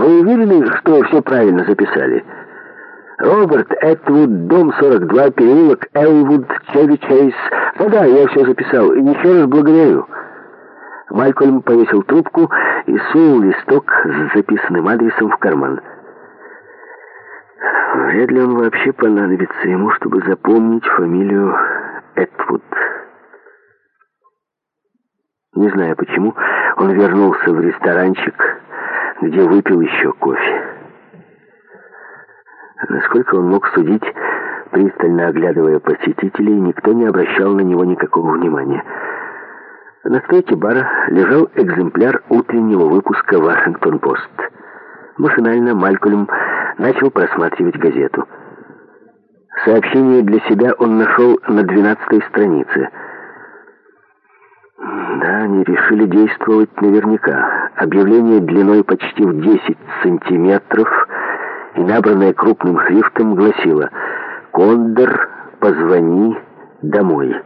Вы уверены, что все правильно записали? Роберт Этвуд, дом 42, переулок Элвуд, Чеви Чейз. Да, я все записал. И еще раз благодарю». Малькольм повесил трубку и сунул листок с записанным адресом в карман. Вряд ли он вообще понадобится ему, чтобы запомнить фамилию Этвуд. Не знаю почему, он вернулся в ресторанчик, где выпил еще кофе. Насколько он мог судить, пристально оглядывая посетителей, никто не обращал на него никакого внимания. На стойке бара лежал экземпляр утреннего выпуска «Вашингтон-Пост». Машинально Малькольм начал просматривать газету. Сообщение для себя он нашел на 12-й странице. Да, они решили действовать наверняка. Объявление длиной почти в 10 сантиметров и набранное крупным шрифтом гласило: «Кондор, позвони домой».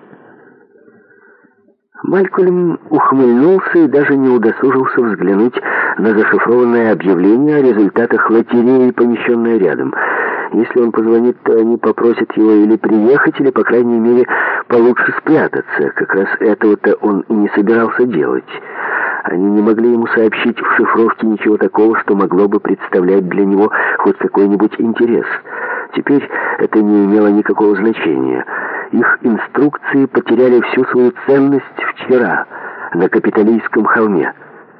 Малькольм ухмыльнулся и даже не удосужился взглянуть на зашифрованное объявление о результатах лотереи, помещенное рядом. Если он позвонит, то они попросят его или приехать, или, по крайней мере, получше спрятаться. Как раз этого-то он и не собирался делать. Они не могли ему сообщить в шифровке ничего такого, что могло бы представлять для него хоть какой-нибудь интерес. Теперь это не имело никакого значения. Их инструкции потеряли всю свою ценность вчера на Капитолийском холме.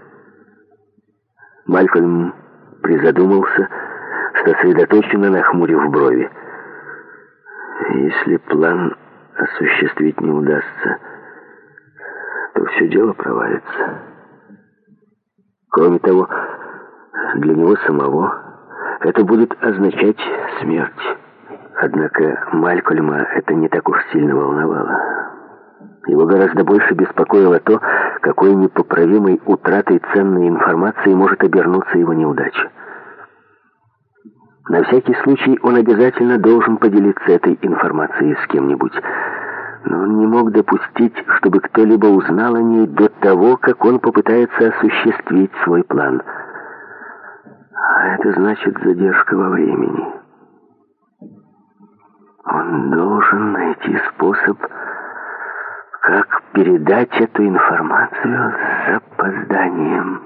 Малькольм призадумался, сосредоточенно нахмурив брови. Если план осуществить не удастся, то все дело провалится. Кроме того, для него самого это будет означать смерть. Однако Малькольма это не так уж сильно волновало. Его гораздо больше беспокоило то, какой непоправимой утратой ценной информации может обернуться его неудача. На всякий случай он обязательно должен поделиться этой информацией с кем-нибудь. Но он не мог допустить, чтобы кто-либо узнал о ней до того, как он попытается осуществить свой план. А это значит задержка во времени. Он должен найти способ, как передать эту информацию с запозданием.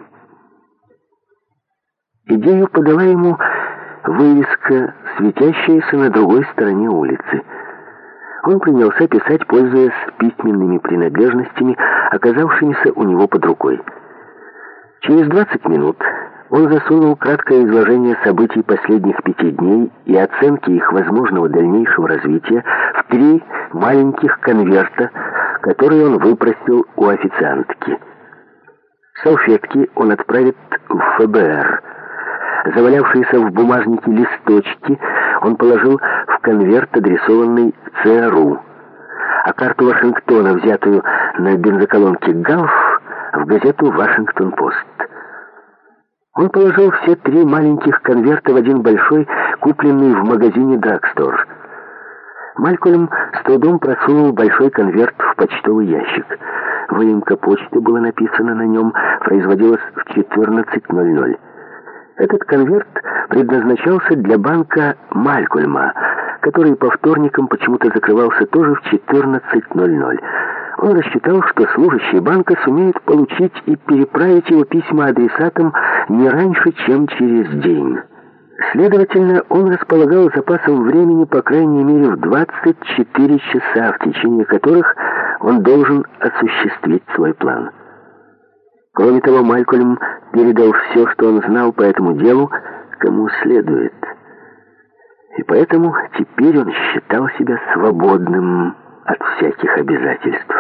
Идею подала ему вывеска, светящаяся на другой стороне улицы. Он принялся писать, пользуясь письменными принадлежностями, оказавшимися у него под рукой. Через 20 минут он засунул краткое изложение событий последних 5 дней и оценки их возможного дальнейшего развития в 3 маленьких конверта, которые он выпросил у официантки. Салфетки он отправит в ФБР. Завалявшиеся в бумажнике листочки он положил в конверт, адресованный ЦРУ, а карту Вашингтона, взятую на бензоколонке «Галф», в газету «Вашингтон-Пост». Он положил все 3 маленьких конверта в один большой, купленный в магазине «Драгстор». Малькольм с трудом просунул большой конверт в почтовый ящик. Выемка почты, было написано на нем, производилась в 14:00. Этот конверт предназначался для банка Малькольма, который по вторникам почему-то закрывался тоже в 14:00. Он рассчитал, что служащие банка сумеют получить и переправить его письма адресатам не раньше, чем через день. Следовательно, он располагал запасом времени по крайней мере в 24 часа, в течение которых он должен осуществить свой план. Кроме того, Малькольм передал все, что он знал по этому делу, кому следует. И поэтому теперь он считал себя свободным от всяких обязательств.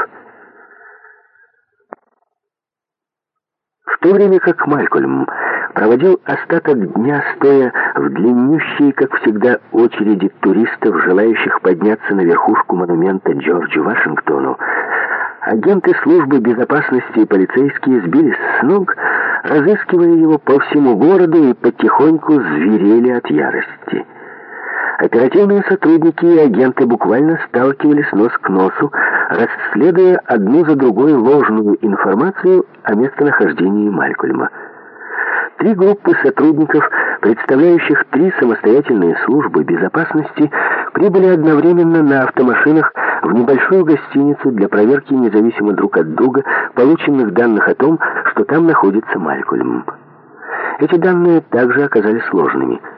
В то время как Малькольм проводил остаток дня, стоя в длиннющей, как всегда, очереди туристов, желающих подняться на верхушку монумента Джорджу Вашингтону, агенты службы безопасности и полицейские сбились с ног, разыскивая его по всему городу, и потихоньку зверели от ярости. Оперативные сотрудники и агенты буквально сталкивались нос к носу, расследуя одну за другой ложную информацию о местонахождении Малькольма. 3 группы сотрудников, представляющих 3 самостоятельные службы безопасности, прибыли одновременно на автомашинах в небольшую гостиницу для проверки независимо друг от друга полученных данных о том, что там находится Малькольм. Эти данные также оказались сложными.